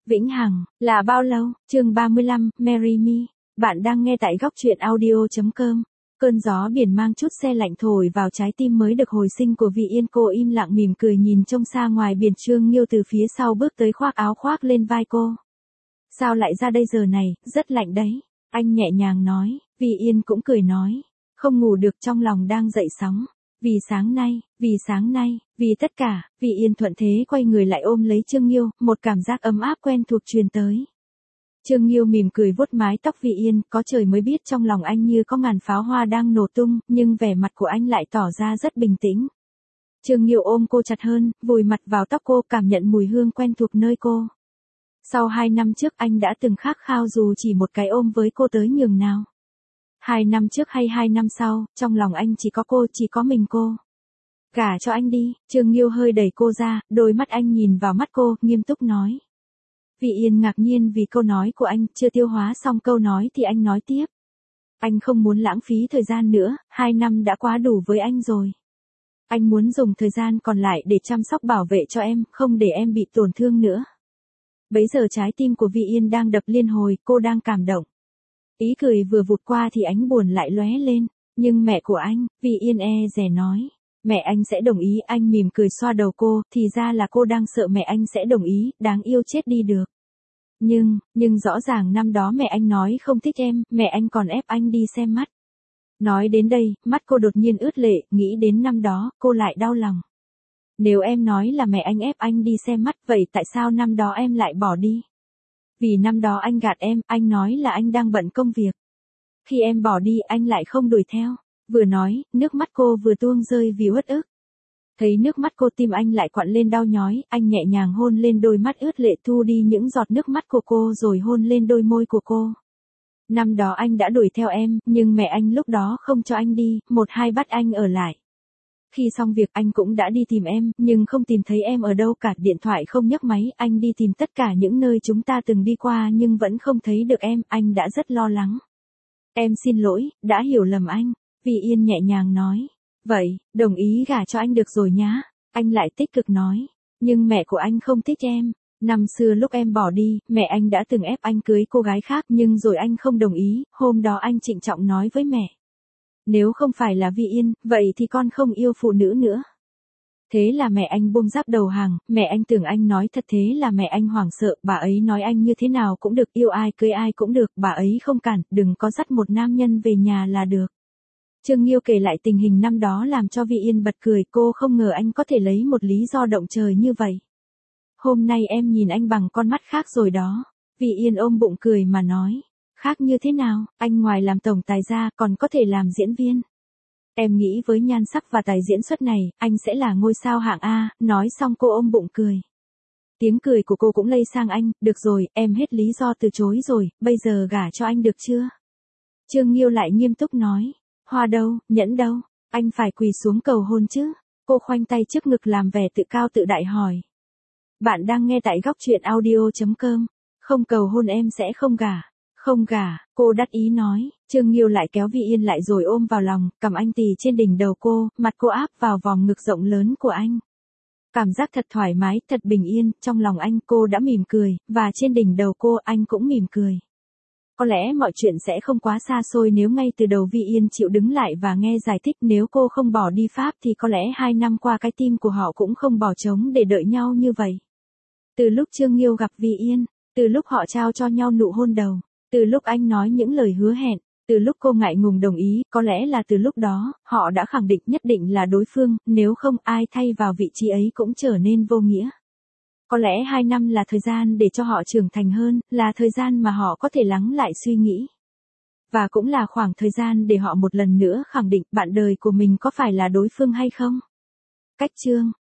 Vĩnh hằng, là bao lâu? Chương 35, Marry Me. Bạn đang nghe tại góc truyện audio.com. Cơn gió biển mang chút se lạnh thổi vào trái tim mới được hồi sinh của Vị Yên. Cô im lặng mỉm cười nhìn trông xa ngoài biển. Trương Nghiêu từ phía sau bước tới khoác áo khoác lên vai cô. Sao lại ra đây giờ này, rất lạnh đấy. Anh nhẹ nhàng nói. Vị Yên cũng cười nói. Không ngủ được, trong lòng đang dậy sóng. Vì sáng nay, vì tất cả. Vị Yên thuận thế quay người lại ôm lấy Trương Nghiêu, một cảm giác ấm áp quen thuộc truyền tới. Trương Nghiêu mỉm cười vuốt mái tóc Vị Yên, có trời mới biết trong lòng anh như có ngàn pháo hoa đang nổ tung, nhưng vẻ mặt của anh lại tỏ ra rất bình tĩnh. Trương Nghiêu ôm cô chặt hơn, vùi mặt vào tóc cô, cảm nhận mùi hương quen thuộc nơi cô. Sau 2 năm trước anh đã từng khát khao dù chỉ một cái ôm với cô tới nhường nào. 2 năm trước hay 2 năm sau, trong lòng anh chỉ có cô, chỉ có mình cô. Gả cho anh đi. Trương Nghiêu hơi đẩy cô ra, đôi mắt anh nhìn vào mắt cô, nghiêm túc nói. Vị Yên ngạc nhiên vì câu nói của anh, chưa tiêu hóa xong câu nói thì anh nói tiếp. Anh không muốn lãng phí thời gian nữa, 2 năm đã quá đủ với anh rồi. Anh muốn dùng thời gian còn lại để chăm sóc bảo vệ cho em, không để em bị tổn thương nữa. Bấy giờ trái tim của Vị Yên đang đập liên hồi, cô đang cảm động. Ý cười vừa vụt qua thì ánh buồn lại lóe lên. Nhưng mẹ của anh, Vị Yên dè nói. Mẹ anh sẽ đồng ý. Anh mỉm cười xoa đầu cô, thì ra là cô đang sợ mẹ anh sẽ đồng ý, đáng yêu chết đi được. Nhưng rõ ràng năm đó mẹ anh nói không thích em, mẹ anh còn ép anh đi xem mắt. Nói đến đây, mắt cô đột nhiên ướt lệ, nghĩ đến năm đó, cô lại đau lòng. Nếu em nói là mẹ anh ép anh đi xem mắt, vậy tại sao năm đó em lại bỏ đi? Vì năm đó anh gạt em, anh nói là anh đang bận công việc. Khi em bỏ đi, anh lại không đuổi theo. Vừa nói, nước mắt cô vừa tuôn rơi vì uất ức. Thấy nước mắt cô, tim anh lại quặn lên đau nhói, anh nhẹ nhàng hôn lên đôi mắt ướt lệ, thu đi những giọt nước mắt của cô rồi hôn lên đôi môi của cô. Năm đó anh đã đuổi theo em, nhưng mẹ anh lúc đó không cho anh đi, một hai bắt anh ở lại. Khi xong việc anh cũng đã đi tìm em, nhưng không tìm thấy em ở đâu cả, điện thoại không nhấc máy, anh đi tìm tất cả những nơi chúng ta từng đi qua nhưng vẫn không thấy được em, anh đã rất lo lắng. Em xin lỗi, đã hiểu lầm anh. Vị Yên nhẹ nhàng nói. Vậy, đồng ý gả cho anh được rồi nhá. Anh lại tích cực nói. Nhưng mẹ của anh không thích em. Năm xưa lúc em bỏ đi, mẹ anh đã từng ép anh cưới cô gái khác nhưng rồi anh không đồng ý, hôm đó anh trịnh trọng nói với mẹ. Nếu không phải là Vị Yên, vậy thì con không yêu phụ nữ nữa. Thế là mẹ anh buông giáp đầu hàng, mẹ anh tưởng anh nói thật, thế là mẹ anh hoảng sợ, bà ấy nói anh như thế nào cũng được, yêu ai cưới ai cũng được, bà ấy không cản, đừng có dắt một nam nhân về nhà là được. Trương Nghiêu kể lại tình hình năm đó làm cho Vị Yên bật cười, cô không ngờ anh có thể lấy một lý do động trời như vậy. Hôm nay em nhìn anh bằng con mắt khác rồi đó. Vị Yên ôm bụng cười mà nói. Khác như thế nào, anh ngoài làm tổng tài ra còn có thể làm diễn viên. Em nghĩ với nhan sắc và tài diễn xuất này, anh sẽ là ngôi sao hạng A, nói xong cô ôm bụng cười. Tiếng cười của cô cũng lây sang anh, được rồi, em hết lý do từ chối rồi, bây giờ gả cho anh được chưa? Trương Nghiêu lại nghiêm túc nói. Hoa đâu, nhẫn đâu, anh phải quỳ xuống cầu hôn chứ. Cô khoanh tay trước ngực làm vẻ tự cao tự đại hỏi. Bạn đang nghe tại góc truyện audio.com. Không cầu hôn em sẽ không gả. Không gả, cô đắc ý nói. Trương Nghiêu lại kéo Vị Yên lại rồi ôm vào lòng, cầm anh tì trên đỉnh đầu cô, mặt cô áp vào vòng ngực rộng lớn của anh. Cảm giác thật thoải mái, thật bình yên, trong lòng anh cô đã mỉm cười, và trên đỉnh đầu cô anh cũng mỉm cười. Có lẽ mọi chuyện sẽ không quá xa xôi nếu ngay từ đầu Vị Yên chịu đứng lại và nghe giải thích, nếu cô không bỏ đi Pháp thì có lẽ 2 năm qua cái tim của họ cũng không bỏ trống để đợi nhau như vậy. Từ lúc Trương Nghiêu gặp Vị Yên, từ lúc họ trao cho nhau nụ hôn đầu, từ lúc anh nói những lời hứa hẹn, từ lúc cô ngại ngùng đồng ý, có lẽ là từ lúc đó, họ đã khẳng định nhất định là đối phương, nếu không ai thay vào vị trí ấy cũng trở nên vô nghĩa. Có lẽ 2 năm là thời gian để cho họ trưởng thành hơn, là thời gian mà họ có thể lắng lại suy nghĩ. Và cũng là khoảng thời gian để họ một lần nữa khẳng định bạn đời của mình có phải là đối phương hay không. Cách chương